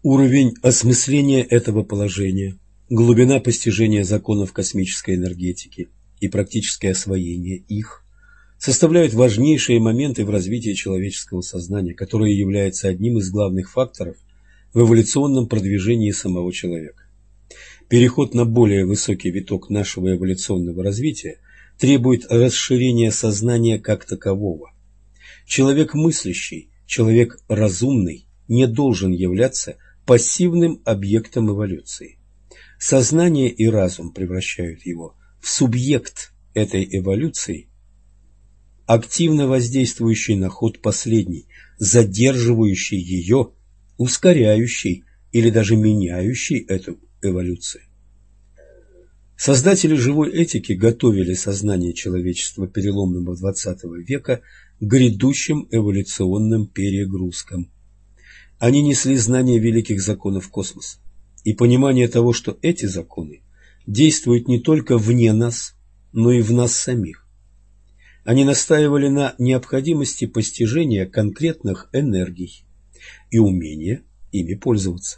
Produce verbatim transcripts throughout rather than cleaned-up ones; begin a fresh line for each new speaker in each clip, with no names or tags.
Уровень осмысления этого положения, глубина постижения законов космической энергетики и практическое освоение их составляют важнейшие моменты в развитии человеческого сознания, которое является одним из главных факторов в эволюционном продвижении самого человека. Переход на более высокий виток нашего эволюционного развития требует расширения сознания как такового. Человек мыслящий, человек разумный не должен являться пассивным объектом эволюции. Сознание и разум превращают его в субъект этой эволюции, активно воздействующий на ход последней, задерживающий ее, ускоряющий или даже меняющий эту эволюцию. Создатели живой этики готовили сознание человечества переломного двадцатого века к грядущим эволюционным перегрузкам. Они несли знание великих законов космоса и понимание того, что эти законы действуют не только вне нас, но и в нас самих. Они настаивали на необходимости постижения конкретных энергий и умения ими пользоваться.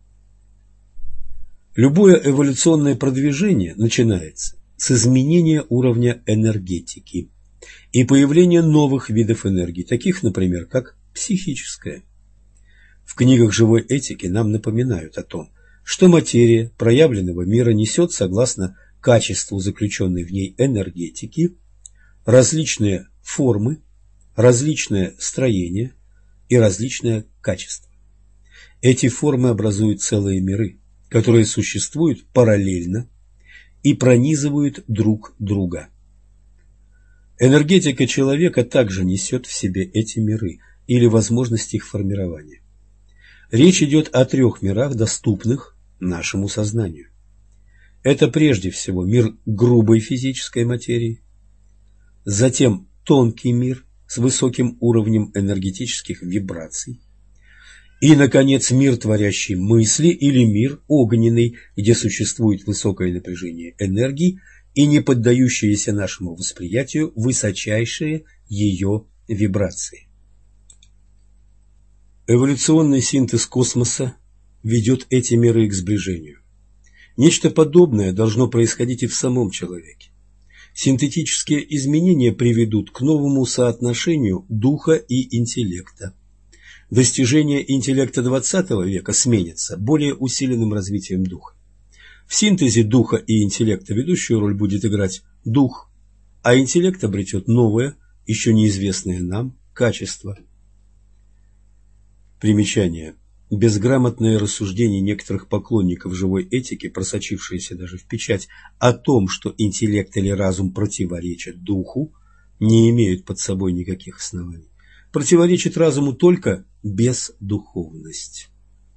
Любое эволюционное продвижение начинается с изменения уровня энергетики и появления новых видов энергии, таких, например, как психическая. В книгах живой этики нам напоминают о том, что материя проявленного мира несет, согласно качеству заключенной в ней энергетики, различные формы, различное строение и различное качество. Эти формы образуют целые миры, которые существуют параллельно и пронизывают друг друга. Энергетика человека также несет в себе эти миры или возможность их формирования. Речь идет о трех мирах, доступных нашему сознанию. Это прежде всего мир грубой физической материи, затем тонкий мир с высоким уровнем энергетических вибраций и, наконец, мир творящий мысли или мир огненный, где существует высокое напряжение энергии и не поддающиеся нашему восприятию высочайшие ее вибрации. Эволюционный синтез космоса ведет эти миры к сближению. Нечто подобное должно происходить и в самом человеке. Синтетические изменения приведут к новому соотношению духа и интеллекта. Достижения интеллекта двадцатого века сменятся более усиленным развитием духа. В синтезе духа и интеллекта ведущую роль будет играть дух, а интеллект обретет новое, еще неизвестное нам, качество. Примечание. Безграмотное рассуждение некоторых поклонников живой этики, просочившееся даже в печать, о том, что интеллект или разум противоречат духу, не имеют под собой никаких оснований. Противоречит разуму только бездуховность.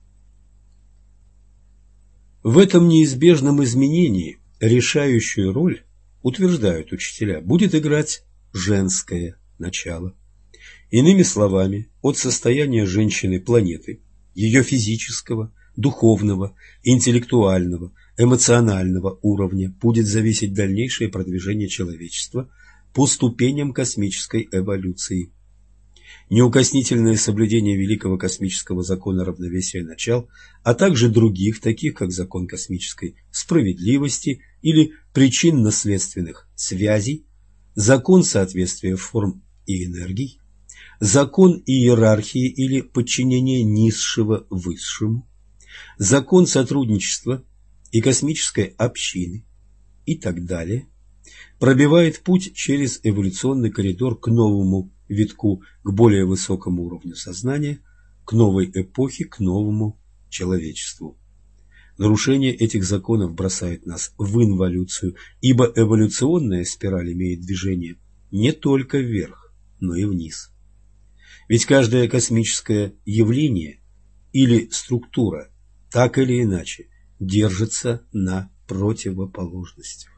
В этом неизбежном изменении решающую роль, утверждают учителя, будет играть женское начало. Иными словами, от состояния женщины планеты, ее физического, духовного, интеллектуального, эмоционального уровня будет зависеть дальнейшее продвижение человечества по ступеням космической эволюции. Неукоснительное соблюдение великого космического закона равновесия начал, а также других, таких как закон космической справедливости или причинно-следственных связей, закон соответствия форм и энергий, закон иерархии или подчинения низшего высшему, закон сотрудничества и космической общины и так далее, пробивает путь через эволюционный коридор к новому витку, к более высокому уровню сознания, к новой эпохе, к новому человечеству. Нарушение этих законов бросает нас в инволюцию, ибо эволюционная спираль имеет движение не только вверх, но и вниз. Ведь каждое космическое явление или структура так или иначе держится на противоположностях.